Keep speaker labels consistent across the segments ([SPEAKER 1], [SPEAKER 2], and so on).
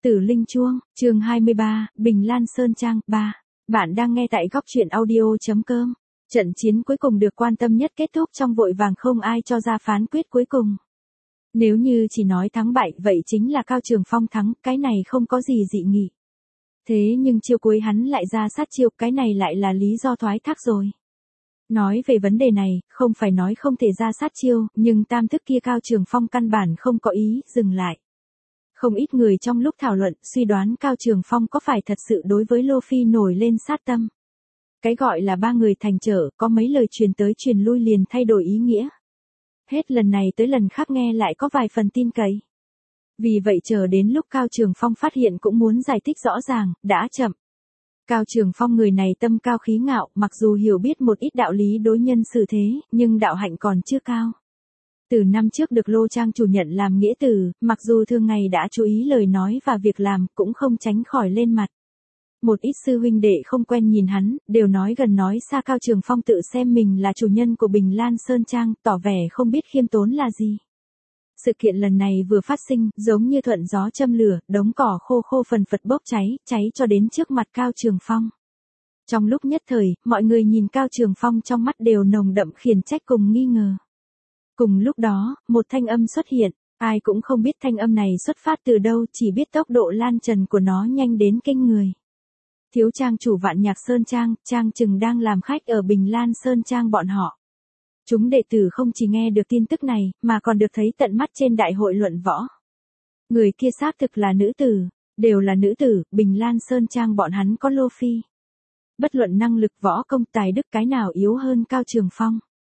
[SPEAKER 1] Tử Linh Chuông, chương 23, Bình Lan Sơn Trang 3. Bạn đang nghe tại góc truyện audio.com. Trận chiến cuối cùng được quan tâm nhất kết thúc trong vội vàng, không ai cho ra phán quyết cuối cùng. Nếu như chỉ nói thắng bại vậy chính là Cao Trường Phong thắng, cái này không có gì dị nghị. Thế nhưng chiêu cuối hắn lại ra sát chiêu, cái này lại là lý do thoái thác rồi. Nói về vấn đề này, không phải nói không thể ra sát chiêu, nhưng tam thức kia Cao Trường Phong căn bản không có ý dừng lại. Không ít người trong lúc thảo luận suy đoán Cao Trường Phong có phải thật sự đối với Lô Phi nổi lên sát tâm. Cái gọi là ba người thành trở, có mấy lời truyền tới truyền lui liền thay đổi ý nghĩa. Hết lần này tới lần khác nghe lại có vài phần tin cậy. Vì vậy chờ đến lúc Cao Trường Phong phát hiện cũng muốn giải thích rõ ràng, đã chậm. Cao Trường Phong người này tâm cao khí ngạo, mặc dù hiểu biết một ít đạo lý đối nhân xử thế, nhưng đạo hạnh còn chưa cao. Từ năm trước được Lô Trang chủ nhận làm nghĩa tử, mặc dù thường ngày đã chú ý lời nói và việc làm, cũng không tránh khỏi lên mặt. Một ít sư huynh đệ không quen nhìn hắn, đều nói gần nói xa Cao Trường Phong tự xem mình là chủ nhân của Bình Lan Sơn Trang, tỏ vẻ không biết khiêm tốn là gì. Sự kiện lần này vừa phát sinh, giống như thuận gió châm lửa, đống cỏ khô khô phần phật bốc cháy, cháy cho đến trước mặt Cao Trường Phong. Trong lúc nhất thời, mọi người nhìn Cao Trường Phong trong mắt đều nồng đậm khiển trách cùng nghi ngờ. Cùng lúc đó, một thanh âm xuất hiện, ai cũng không biết thanh âm này xuất phát từ đâu, chỉ biết tốc độ lan tràn của nó nhanh đến kinh người. Thiếu trang chủ Vạn Nhạc Sơn Trang, Trang Trừng đang làm khách ở Bình Lan Sơn Trang bọn họ. Chúng đệ tử không chỉ nghe được tin tức này, mà còn được thấy tận mắt trên đại hội luận võ. Người kia xác thực là nữ tử, đều là nữ tử, Bình Lan Sơn Trang bọn hắn có Lô Phi. Bất luận năng lực võ công tài đức cái nào yếu hơn Cao Trường Phong.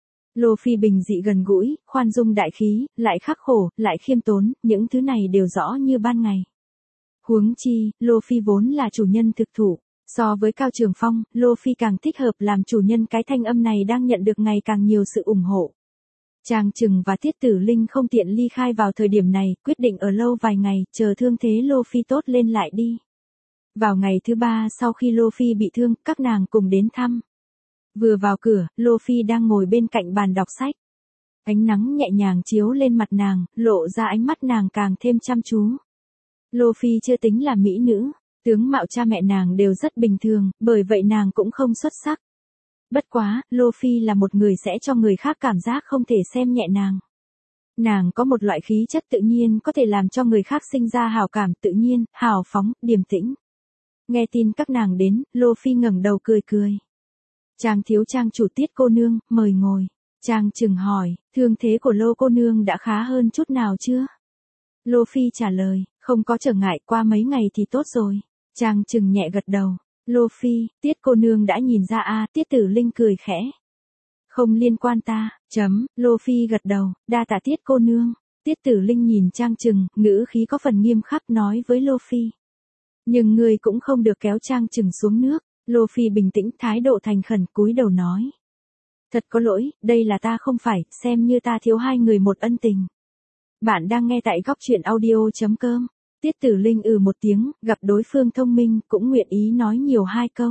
[SPEAKER 1] Lô Phi bình dị gần gũi, khoan dung đại khí, lại khắc khổ, lại khiêm tốn, những thứ này đều rõ như ban ngày. Huống chi, Lô Phi vốn là chủ nhân thực thụ. So với Cao Trường Phong, Lô Phi càng thích hợp làm chủ nhân, cái thanh âm này đang nhận được ngày càng nhiều sự ủng hộ. Trang Trừng và Tiết Tử Linh không tiện ly khai vào thời điểm này, quyết định ở lâu vài ngày, chờ thương thế Lô Phi tốt lên lại đi. Vào ngày thứ 3 sau khi Lô Phi bị thương, các nàng cùng đến thăm. Vừa vào cửa, Lô Phi đang ngồi bên cạnh bàn đọc sách. Ánh nắng nhẹ nhàng chiếu lên mặt nàng, lộ ra ánh mắt nàng càng thêm chăm chú. Lô Phi chưa tính là mỹ nữ, tướng mạo cha mẹ nàng đều rất bình thường, bởi vậy nàng cũng không xuất sắc. Bất quá, Lô Phi là một người sẽ cho người khác cảm giác không thể xem nhẹ nàng. Nàng có một loại khí chất tự nhiên có thể làm cho người khác sinh ra hảo cảm, tự nhiên, hào phóng, điềm tĩnh. Nghe tin các nàng đến, Lô Phi ngẩng đầu cười cười. Trang thiếu trang chủ Tiết cô nương, mời ngồi. Trang Trừng hỏi, thương thế của Lô cô nương đã khá hơn chút nào chưa? Lô Phi trả lời, không có trở ngại, qua mấy ngày thì tốt rồi. Trang Trừng nhẹ gật đầu. Lô Phi, Tiết cô nương đã nhìn ra a. Tiết Tử Linh cười khẽ. Không liên quan ta, Lô Phi gật đầu, đa tạ Tiết cô nương. Tiết Tử Linh nhìn Trang Trừng, ngữ khí có phần nghiêm khắc nói với Lô Phi. Nhưng ngươi cũng không được kéo Trang Trừng xuống nước. Lô Phi bình tĩnh, thái độ thành khẩn, cúi đầu nói. Thật có lỗi, đây là ta không phải, xem như ta thiếu hai người một ân tình. Bạn đang nghe tại góc truyện audio.com. Tiết Tử Linh một tiếng, gặp đối phương thông minh, cũng nguyện ý nói nhiều hai câu.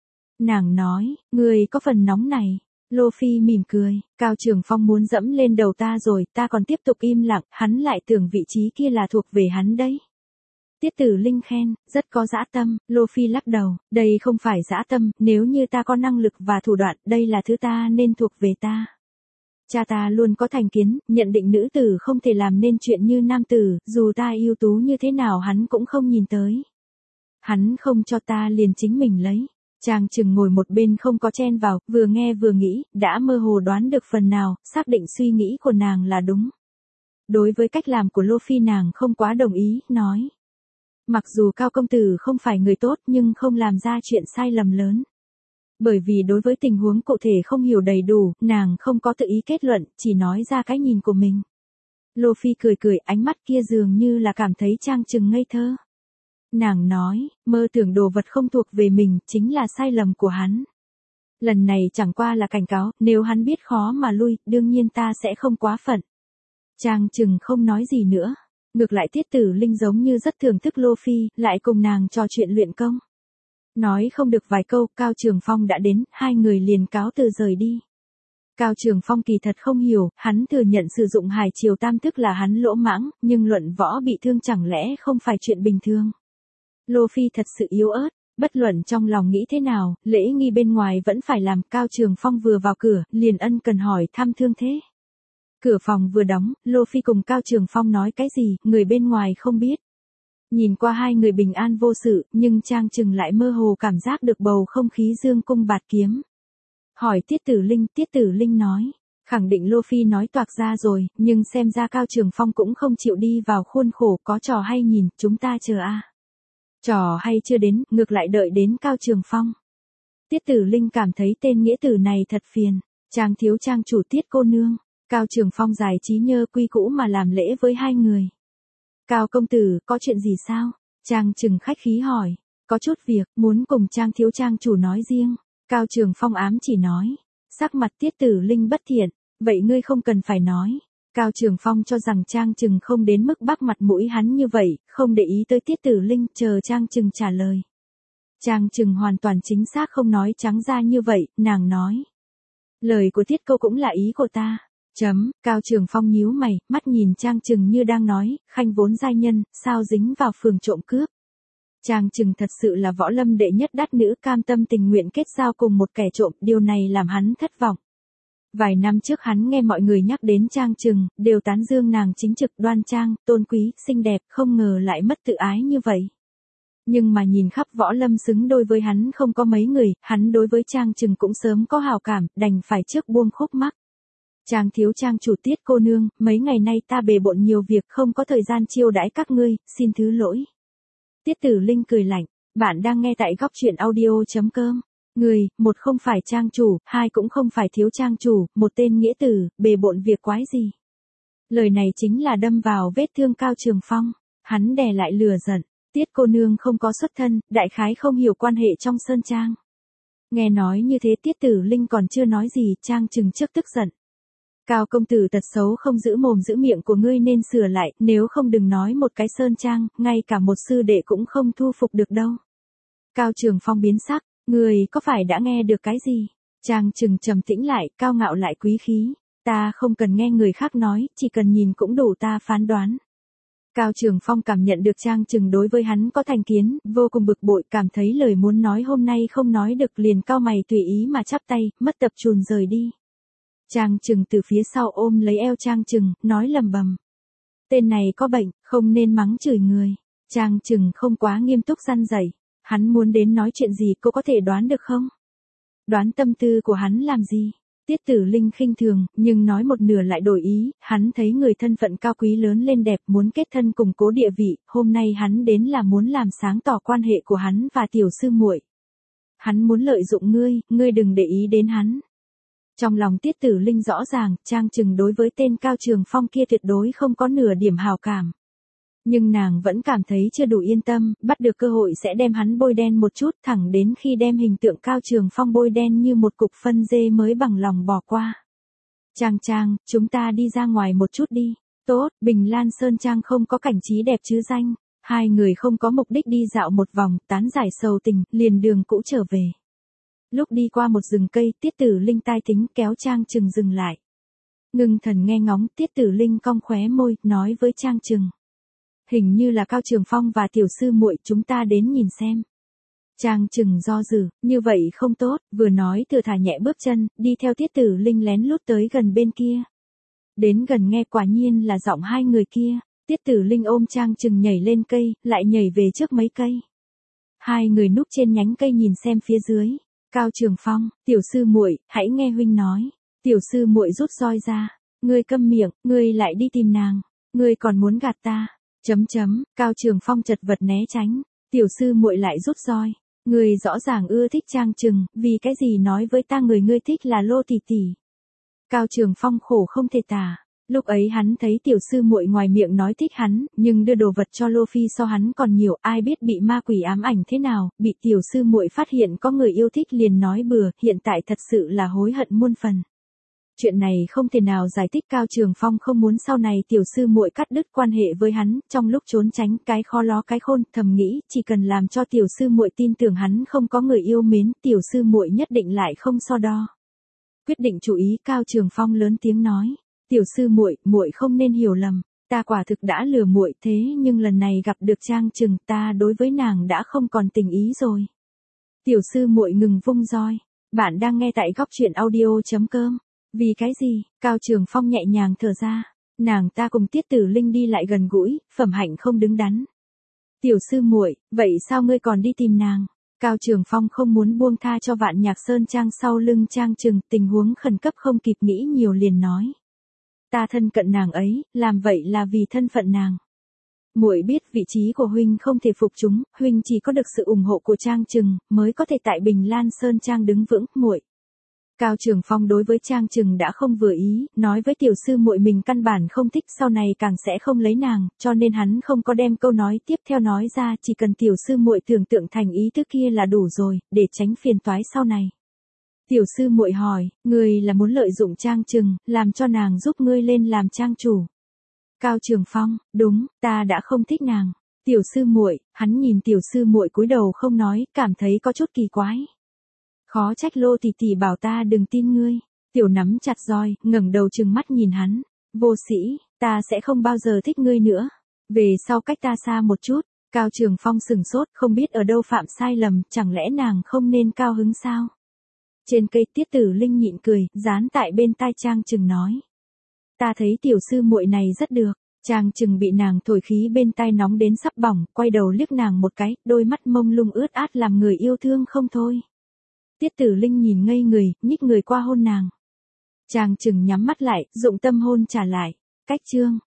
[SPEAKER 1] Nàng nói, người có phần nóng này. Lô Phi mỉm cười, Cao Trường Phong muốn dẫm lên đầu ta rồi, ta còn tiếp tục im lặng, hắn lại tưởng vị trí kia là thuộc về hắn đấy. Tiết Tử Linh khen, rất có dã tâm. Lô Phi lắc đầu, đây không phải dã tâm, nếu như ta có năng lực và thủ đoạn, đây là thứ ta nên thuộc về ta. Cha ta luôn có thành kiến, nhận định nữ tử không thể làm nên chuyện như nam tử, dù ta ưu tú như thế nào hắn cũng không nhìn tới. Hắn không cho ta liền chính mình lấy. Trang Trừng ngồi một bên không có chen vào, vừa nghe vừa nghĩ, đã mơ hồ đoán được phần nào, xác định suy nghĩ của nàng là đúng. Đối với cách làm của Lô Phi nàng không quá đồng ý, nói. Mặc dù Cao công tử không phải người tốt nhưng không làm ra chuyện sai lầm lớn. Bởi vì đối với tình huống cụ thể không hiểu đầy đủ, nàng không có tự ý kết luận, chỉ nói ra cái nhìn của mình. Lô Phi cười cười, ánh mắt kia dường như là cảm thấy Trang Trừng ngây thơ. Nàng nói, mơ tưởng đồ vật không thuộc về mình, chính là sai lầm của hắn. Lần này chẳng qua là cảnh cáo, nếu hắn biết khó mà lui, đương nhiên ta sẽ không quá phận. Trang Trừng không nói gì nữa. Ngược lại Tiết Tử Linh giống như rất thưởng thức Lô Phi, lại cùng nàng trò chuyện luyện công. Nói không được vài câu, Cao Trường Phong đã đến, hai người liền cáo từ rời đi. Cao Trường Phong kỳ thật không hiểu, hắn thừa nhận sử dụng Hải Triều Tam thức là hắn lỗ mãng, nhưng luận võ bị thương chẳng lẽ không phải chuyện bình thường. Lô Phi thật sự yếu ớt, bất luận trong lòng nghĩ thế nào, lễ nghi bên ngoài vẫn phải làm. Cao Trường Phong vừa vào cửa, liền ân cần hỏi thăm thương thế. Cửa phòng vừa đóng, Lô Phi cùng Cao Trường Phong nói cái gì, người bên ngoài không biết. Nhìn qua hai người bình an vô sự, nhưng Trang Trừng lại mơ hồ cảm giác được bầu không khí dương cung bạt kiếm. Hỏi Tiết Tử Linh nói. Khẳng định Lô Phi nói toạc ra rồi, nhưng xem ra Cao Trường Phong cũng không chịu đi vào khuôn khổ, có trò hay nhìn, chúng ta chờ a. Trò hay chưa đến, ngược lại đợi đến Cao Trường Phong. Tiết Tử Linh cảm thấy tên nghĩa tử này thật phiền. Trang thiếu trang chủ Tiết cô nương. Cao Trường Phong giải trí nhơ quy cũ mà làm lễ với hai người. Cao công tử, có chuyện gì sao? Trang Trừng khách khí hỏi. Có chút việc, muốn cùng Trang thiếu trang chủ nói riêng. Cao Trường Phong ám chỉ nói. Sắc mặt Tiết Tử Linh bất thiện. Vậy ngươi không cần phải nói. Cao Trường Phong cho rằng Trang Trừng không đến mức bắc mặt mũi hắn như vậy, không để ý tới Tiết Tử Linh, chờ Trang Trừng trả lời. Trang Trừng hoàn toàn chính xác không nói trắng ra như vậy, nàng nói. Lời của Tiết cô cũng là ý của ta. Cao Trường Phong nhíu mày, mắt nhìn Trang Trừng như đang nói, khanh vốn giai nhân, sao dính vào phường trộm cướp. Trang Trừng thật sự là võ lâm đệ nhất đắt nữ, cam tâm tình nguyện kết giao cùng một kẻ trộm, điều này làm hắn thất vọng. Vài năm trước hắn nghe mọi người nhắc đến Trang Trừng, đều tán dương nàng chính trực, đoan trang, tôn quý, xinh đẹp, không ngờ lại mất tự ái như vậy. Nhưng mà nhìn khắp võ lâm xứng đôi với hắn không có mấy người, hắn đối với Trang Trừng cũng sớm có hào cảm, đành phải trước buông khúc mắc. Trang thiếu trang chủ Tiết cô nương, mấy ngày nay ta bề bộn nhiều việc, không có thời gian chiêu đãi các ngươi, xin thứ lỗi. Tiết Tử Linh cười lạnh, bạn đang nghe tại góc truyện audio.com. Người, một không phải trang chủ, hai cũng không phải thiếu trang chủ, một tên nghĩa tử, bề bộn việc quái gì. Lời này chính là đâm vào vết thương Cao Trường Phong, hắn đè lại lửa giận, Tiết cô nương không có xuất thân, đại khái không hiểu quan hệ trong sơn trang. Nghe nói như thế Tiết Tử Linh còn chưa nói gì, Trang Trừng trước tức giận. Cao công tử tật xấu không giữ mồm giữ miệng của ngươi nên sửa lại, nếu không đừng nói một cái sơn trang, ngay cả một sư đệ cũng không thu phục được đâu. Cao Trường Phong biến sắc, người có phải đã nghe được cái gì? Trang Trừng trầm tĩnh lại, cao ngạo lại quý khí. Ta không cần nghe người khác nói, chỉ cần nhìn cũng đủ ta phán đoán. Cao Trường Phong cảm nhận được Trang Trừng đối với hắn có thành kiến, vô cùng bực bội, cảm thấy lời muốn nói hôm nay không nói được, liền cau mày tùy ý mà chắp tay, mất tập trùn rời đi. Trang Trừng từ phía sau ôm lấy eo Trang Trừng, nói lầm bầm. Tên này có bệnh, không nên mắng chửi người. Trang Trừng không quá nghiêm túc răn dạy. Hắn muốn đến nói chuyện gì cô có thể đoán được không? Đoán tâm tư của hắn làm gì? Tiết Tử Linh khinh thường, nhưng nói một nửa lại đổi ý, hắn thấy người thân phận cao quý lớn lên đẹp, muốn kết thân củng cố địa vị, hôm nay hắn đến là muốn làm sáng tỏ quan hệ của hắn và tiểu sư muội. Hắn muốn lợi dụng ngươi đừng để ý đến hắn. Trong lòng Tiết Tử Linh rõ ràng, Trang Trừng đối với tên Cao Trường Phong kia tuyệt đối không có nửa điểm hào cảm. Nhưng nàng vẫn cảm thấy chưa đủ yên tâm, bắt được cơ hội sẽ đem hắn bôi đen một chút, thẳng đến khi đem hình tượng Cao Trường Phong bôi đen như một cục phân dê mới bằng lòng bỏ qua. Trang, chúng ta đi ra ngoài một chút đi. Tốt, Bình Lan Sơn Trang không có cảnh trí đẹp chứ danh. Hai người không có mục đích đi dạo một vòng, tán giải sầu tình, liền đường cũ trở về. Lúc đi qua một rừng cây, Tiết Tử Linh tai tính kéo Trang Trừng dừng lại. Ngưng thần nghe ngóng, Tiết Tử Linh cong khóe môi, nói với Trang Trừng. Hình như là Cao Trường Phong và tiểu sư muội, chúng ta đến nhìn xem. Trang Trừng do dự, như vậy không tốt, vừa nói thừa thả nhẹ bước chân, đi theo Tiết Tử Linh lén lút tới gần bên kia. Đến gần nghe quả nhiên là giọng hai người kia, Tiết Tử Linh ôm Trang Trừng nhảy lên cây, lại nhảy về trước mấy cây. Hai người núp trên nhánh cây nhìn xem phía dưới. Cao Trường Phong, tiểu sư muội, hãy nghe huynh nói. Tiểu sư muội rút roi ra. Ngươi câm miệng, ngươi lại đi tìm nàng. Ngươi còn muốn gạt ta. Cao Trường Phong chật vật né tránh. Tiểu sư muội lại rút roi. Ngươi rõ ràng ưa thích Trang Trừng, vì cái gì nói với ta người ngươi thích là Lô tỷ tỷ. Cao Trường Phong khổ không thể tả. Lúc ấy hắn thấy tiểu sư muội ngoài miệng nói thích hắn, nhưng đưa đồ vật cho Lô Phi so hắn còn nhiều, ai biết bị ma quỷ ám ảnh thế nào, bị tiểu sư muội phát hiện có người yêu thích liền nói bừa, hiện tại thật sự là hối hận muôn phần. Chuyện này không thể nào giải thích, Cao Trường Phong không muốn sau này tiểu sư muội cắt đứt quan hệ với hắn, trong lúc trốn tránh cái khó ló cái khôn, thầm nghĩ, chỉ cần làm cho tiểu sư muội tin tưởng hắn không có người yêu mến, tiểu sư muội nhất định lại không so đo. Quyết định chú ý, Cao Trường Phong lớn tiếng nói. Tiểu sư muội, muội không nên hiểu lầm. ta quả thực đã lừa muội, thế nhưng lần này gặp được Trang Trừng, ta đối với nàng đã không còn tình ý rồi. Tiểu sư muội ngừng vung roi. Bạn đang nghe tại góc truyện audio.com. Vì cái gì? Cao Trường Phong nhẹ nhàng thở ra. Nàng ta cùng Tiết Tử Linh đi lại gần gũi, phẩm hạnh không đứng đắn. Tiểu sư muội, vậy sao ngươi còn đi tìm nàng? Cao Trường Phong không muốn buông tha cho Vạn Nhạc Sơn Trang sau lưng Trang Trừng, tình huống khẩn cấp không kịp nghĩ nhiều liền nói. Ta thân cận nàng ấy, làm vậy là vì thân phận nàng. Muội biết vị trí của huynh không thể phục chúng, huynh chỉ có được sự ủng hộ của Trang Trừng mới có thể tại Bình Lan Sơn Trang đứng vững, muội. Cao Trường Phong đối với Trang Trừng đã không vừa ý, nói với tiểu sư muội mình căn bản không thích, sau này càng sẽ không lấy nàng, cho nên hắn không có đem câu nói tiếp theo nói ra, chỉ cần tiểu sư muội tưởng tượng thành ý thức kia là đủ rồi, để tránh phiền toái sau này. Tiểu sư muội hỏi, ngươi là muốn lợi dụng Trang Trừng, làm cho nàng giúp ngươi lên làm trang chủ. Cao Trường Phong, đúng, ta đã không thích nàng. Tiểu sư muội, hắn nhìn tiểu sư muội cúi đầu không nói, cảm thấy có chút kỳ quái. Khó trách Lô tỷ tỷ bảo ta đừng tin ngươi. Tiểu nắm chặt roi, ngẩng đầu trừng mắt nhìn hắn. Vô sĩ, ta sẽ không bao giờ thích ngươi nữa. Về sau cách ta xa một chút. Cao Trường Phong sừng sốt, không biết ở đâu phạm sai lầm, chẳng lẽ nàng không nên cao hứng sao? Trên cây Tiết Tử Linh nhịn cười, dán tại bên tai Trang Trừng nói. Ta thấy tiểu sư muội này rất được. Trang Trừng bị nàng thổi khí bên tai nóng đến sắp bỏng, quay đầu liếc nàng một cái, đôi mắt mông lung ướt át làm người yêu thương không thôi. Tiết Tử Linh nhìn ngây người, nhích người qua hôn nàng. Trang Trừng nhắm mắt lại, dụng tâm hôn trả lại. Cách chương.